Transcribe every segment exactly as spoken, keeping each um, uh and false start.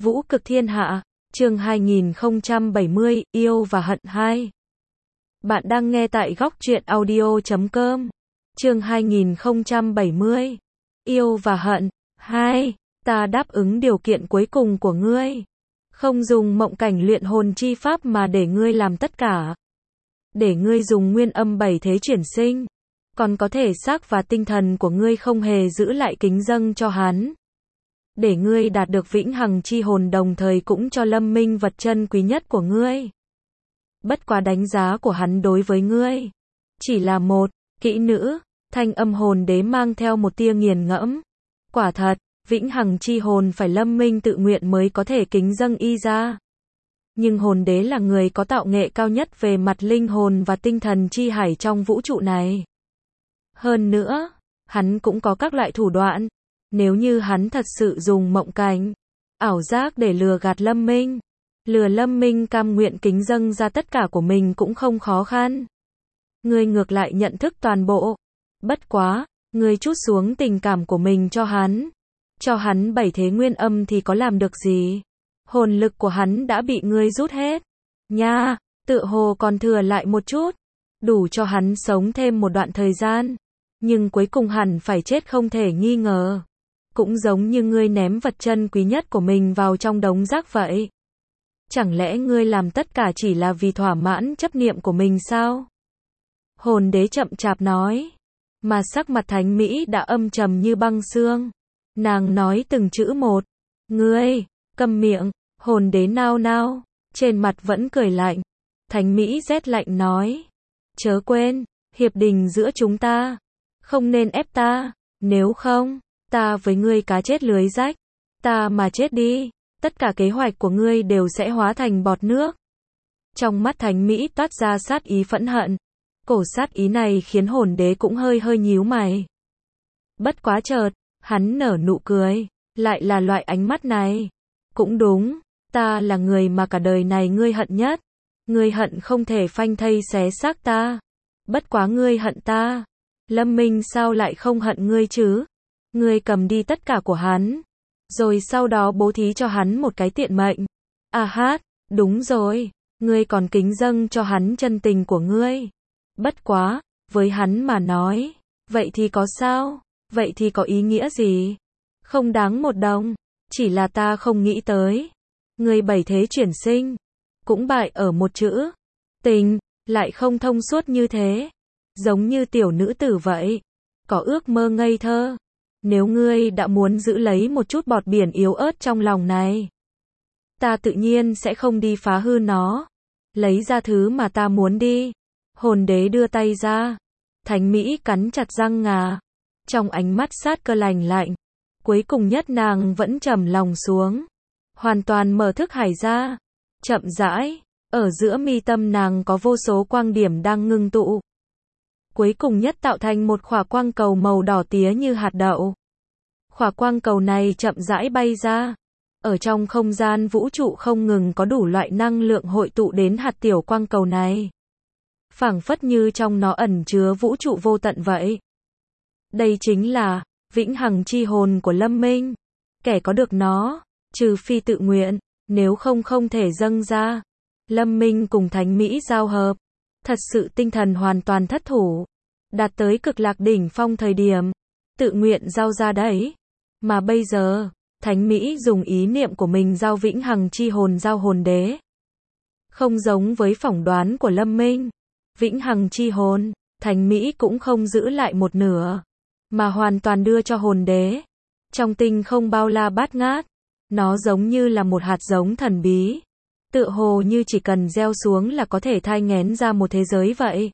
Vũ cực thiên hạ, chương hai nghìn không trăm bảy mươi, yêu và hận hai. Bạn đang nghe tại góc truyện audio chấm com. Chương hai nghìn không trăm bảy mươi. Yêu và hận hai. Ta đáp ứng điều kiện cuối cùng của ngươi. Không dùng mộng cảnh luyện hồn chi pháp mà để ngươi làm tất cả. Để ngươi dùng nguyên âm bảy thế chuyển sinh. Còn có thể xác và tinh thần của ngươi không hề giữ lại kính dâng cho hắn. Để ngươi đạt được vĩnh hằng chi hồn, đồng thời cũng cho Lâm Minh vật chân quý nhất của ngươi. Bất quá đánh giá của hắn đối với ngươi chỉ là một kỹ nữ. Thanh âm hồn đế mang theo một tia nghiền ngẫm. Quả thật, vĩnh hằng chi hồn phải Lâm Minh tự nguyện mới có thể kính dâng y ra. Nhưng hồn đế là người có tạo nghệ cao nhất về mặt linh hồn và tinh thần chi hải trong vũ trụ này. Hơn nữa, hắn cũng có các loại thủ đoạn. Nếu như hắn thật sự dùng mộng cảnh, ảo giác để lừa gạt Lâm Minh, lừa Lâm Minh cam nguyện kính dâng ra tất cả của mình cũng không khó khăn. Ngươi ngược lại nhận thức toàn bộ. Bất quá, ngươi trút xuống tình cảm của mình cho hắn. Cho hắn bảy thế nguyên âm thì có làm được gì? Hồn lực của hắn đã bị ngươi rút hết. Nha, tựa hồ còn thừa lại một chút. Đủ cho hắn sống thêm một đoạn thời gian. Nhưng cuối cùng hẳn phải chết không thể nghi ngờ. Cũng giống như ngươi ném vật chân quý nhất của mình vào trong đống rác vậy. Chẳng lẽ ngươi làm tất cả chỉ là vì thỏa mãn chấp niệm của mình sao? Hồn đế chậm chạp nói. Mà sắc mặt Thánh Mỹ đã âm trầm như băng xương. Nàng nói từng chữ một. Ngươi, câm miệng. Hồn đế nao nao, trên mặt vẫn cười lạnh. Thánh Mỹ rét lạnh nói. Chớ quên, hiệp định giữa chúng ta. Không nên ép ta, nếu không, ta với ngươi cá chết lưới rách. Ta mà chết đi, tất cả kế hoạch của ngươi đều sẽ hóa thành bọt nước. Trong mắt Thánh Mỹ toát ra sát ý phẫn hận. Cổ sát ý này khiến hồn đế cũng hơi hơi nhíu mày. Bất quá chợt, hắn nở nụ cười. Lại là loại ánh mắt này. Cũng đúng, ta là người mà cả đời này ngươi hận nhất. Ngươi hận không thể phanh thây xé xác ta. Bất quá ngươi hận ta. Lâm Minh sao lại không hận ngươi chứ? Ngươi cầm đi tất cả của hắn. Rồi sau đó bố thí cho hắn một cái tiện mệnh. À hát, đúng rồi. Ngươi còn kính dâng cho hắn chân tình của ngươi. Bất quá, với hắn mà nói. Vậy thì có sao? Vậy thì có ý nghĩa gì? Không đáng một đồng. Chỉ là ta không nghĩ tới. Ngươi bảy thế chuyển sinh. Cũng bại ở một chữ. Tình, lại không thông suốt như thế. Giống như tiểu nữ tử vậy. Có ước mơ ngây thơ. Nếu ngươi đã muốn giữ lấy một chút bọt biển yếu ớt trong lòng này, ta tự nhiên sẽ không đi phá hư nó. Lấy ra thứ mà ta muốn đi. Hồn đế đưa tay ra. Thánh Mỹ cắn chặt răng ngà. Trong ánh mắt sát cơ lạnh lạnh. Cuối cùng nhất nàng vẫn trầm lòng xuống. Hoàn toàn mở thức hải ra. Chậm rãi. Ở giữa mi tâm nàng có vô số quang điểm đang ngưng tụ. Cuối cùng nhất tạo thành một khỏa quang cầu màu đỏ tía như hạt đậu. Khỏa quang cầu này chậm rãi bay ra. Ở trong không gian vũ trụ không ngừng có đủ loại năng lượng hội tụ đến hạt tiểu quang cầu này. Phảng phất như trong nó ẩn chứa vũ trụ vô tận vậy. Đây chính là vĩnh hằng chi hồn của Lâm Minh. Kẻ có được nó, trừ phi tự nguyện, nếu không không thể dâng ra. Lâm Minh cùng Thánh Mỹ giao hợp. Thật sự tinh thần hoàn toàn thất thủ. Đạt tới cực lạc đỉnh phong thời điểm. Tự nguyện giao ra đấy. Mà bây giờ, Thánh Mỹ dùng ý niệm của mình giao vĩnh hằng chi hồn giao hồn đế. Không giống với phỏng đoán của Lâm Minh. Vĩnh hằng chi hồn, Thánh Mỹ cũng không giữ lại một nửa. Mà hoàn toàn đưa cho hồn đế. Trong tinh không bao la bát ngát. Nó giống như là một hạt giống thần bí. Tựa hồ như chỉ cần gieo xuống là có thể thai nghén ra một thế giới vậy.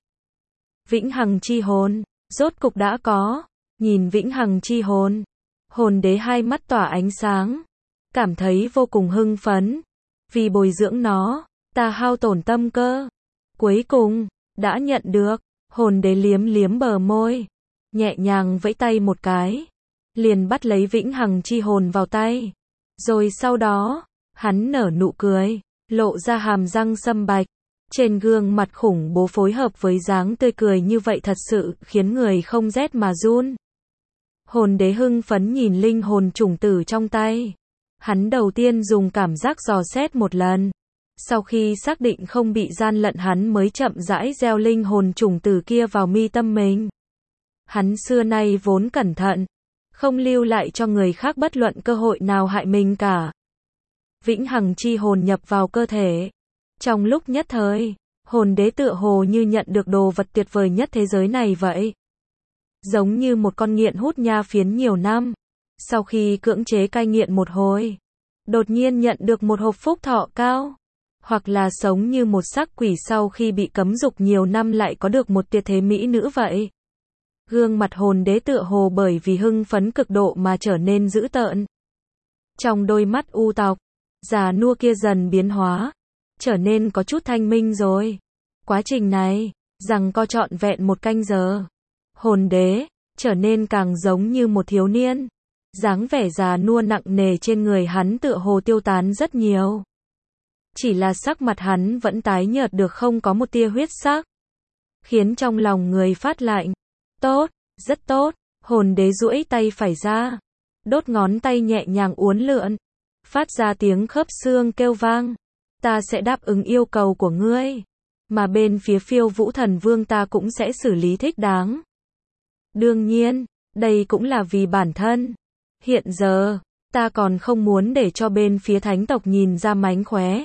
Vĩnh hằng chi hồn, rốt cục đã có. Nhìn vĩnh hằng chi hồn, hồn đế hai mắt tỏa ánh sáng. Cảm thấy vô cùng hưng phấn. Vì bồi dưỡng nó, ta hao tổn tâm cơ. Cuối cùng, đã nhận được. Hồn đế liếm liếm bờ môi. Nhẹ nhàng vẫy tay một cái. Liền bắt lấy vĩnh hằng chi hồn vào tay. Rồi sau đó, hắn nở nụ cười. Lộ ra hàm răng sâm bạch. Trên gương mặt khủng bố phối hợp với dáng tươi cười như vậy thật sự khiến người không rét mà run. Hồn đế hưng phấn nhìn linh hồn chủng tử trong tay. Hắn đầu tiên dùng cảm giác dò xét một lần. Sau khi xác định không bị gian lận hắn mới chậm rãi gieo linh hồn chủng tử kia vào mi tâm mình. Hắn xưa nay vốn cẩn thận, không lưu lại cho người khác bất luận cơ hội nào hại mình cả. Vĩnh hằng chi hồn nhập vào cơ thể. Trong lúc nhất thời, hồn đế tựa hồ như nhận được đồ vật tuyệt vời nhất thế giới này vậy. Giống như một con nghiện hút nha phiến nhiều năm. Sau khi cưỡng chế cai nghiện một hồi, đột nhiên nhận được một hộp phúc thọ cao. Hoặc là sống như một xác quỷ sau khi bị cấm dục nhiều năm lại có được một tuyệt thế mỹ nữ vậy. Gương mặt hồn đế tựa hồ bởi vì hưng phấn cực độ mà trở nên dữ tợn. Trong đôi mắt u tộc, già nua kia dần biến hóa, trở nên có chút thanh minh rồi. Quá trình này, rằng co trọn vẹn một canh giờ. Hồn đế, trở nên càng giống như một thiếu niên. Dáng vẻ già nua nặng nề trên người hắn tựa hồ tiêu tán rất nhiều. Chỉ là sắc mặt hắn vẫn tái nhợt được không có một tia huyết sắc. Khiến trong lòng người phát lạnh. Tốt, rất tốt, hồn đế duỗi tay phải ra. Đốt ngón tay nhẹ nhàng uốn lượn. Phát ra tiếng khớp xương kêu vang. Ta sẽ đáp ứng yêu cầu của ngươi. Mà bên phía Phiêu Vũ Thần Vương ta cũng sẽ xử lý thích đáng. Đương nhiên, đây cũng là vì bản thân. Hiện giờ, ta còn không muốn để cho bên phía thánh tộc nhìn ra mánh khóe.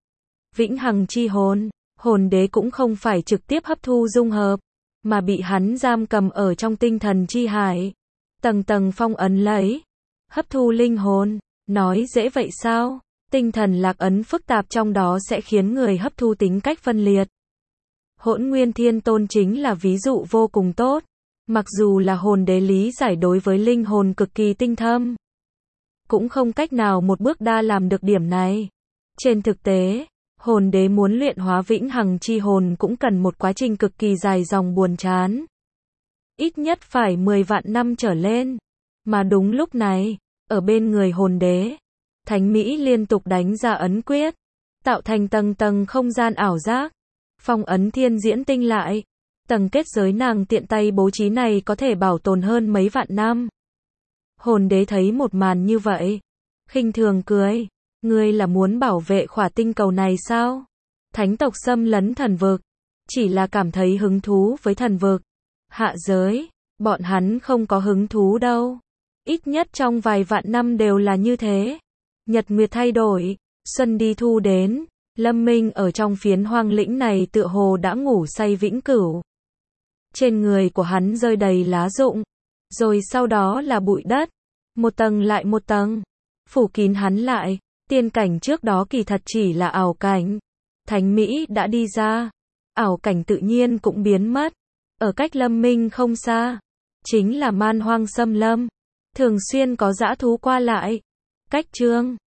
Vĩnh hằng chi hồn, hồn đế cũng không phải trực tiếp hấp thu dung hợp, mà bị hắn giam cầm ở trong tinh thần chi hải. Tầng tầng phong ấn lấy. Hấp thu linh hồn, nói dễ vậy sao? Tinh thần lạc ấn phức tạp trong đó sẽ khiến người hấp thu tính cách phân liệt. Hỗn Nguyên Thiên Tôn chính là ví dụ vô cùng tốt. Mặc dù là hồn đế lý giải đối với linh hồn cực kỳ tinh thâm, cũng không cách nào một bước đa làm được điểm này. Trên thực tế, hồn đế muốn luyện hóa vĩnh hằng chi hồn cũng cần một quá trình cực kỳ dài dòng buồn chán. Ít nhất phải mười vạn năm trở lên. Mà đúng lúc này, ở bên người hồn đế, Thánh Mỹ liên tục đánh ra ấn quyết, tạo thành tầng tầng không gian ảo giác. Phong ấn thiên diễn tinh lại. Tầng kết giới nàng tiện tay bố trí này có thể bảo tồn hơn mấy vạn năm. Hồn đế thấy một màn như vậy, khinh thường cười. Ngươi là muốn bảo vệ khỏa tinh cầu này sao? Thánh tộc xâm lấn thần vực, chỉ là cảm thấy hứng thú với thần vực. Hạ giới, bọn hắn không có hứng thú đâu. Ít nhất trong vài vạn năm đều là như thế. Nhật nguyệt thay đổi, xuân đi thu đến. Lâm Minh ở trong phiến hoang lĩnh này tựa hồ đã ngủ say vĩnh cửu. Trên người của hắn rơi đầy lá rụng, rồi sau đó là bụi đất, một tầng lại một tầng, phủ kín hắn lại. Tiên cảnh trước đó kỳ thật chỉ là ảo cảnh. Thánh Mỹ đã đi ra, ảo cảnh tự nhiên cũng biến mất. Ở cách Lâm Minh không xa, chính là man hoang xâm lâm, thường xuyên có dã thú qua lại. Cách chương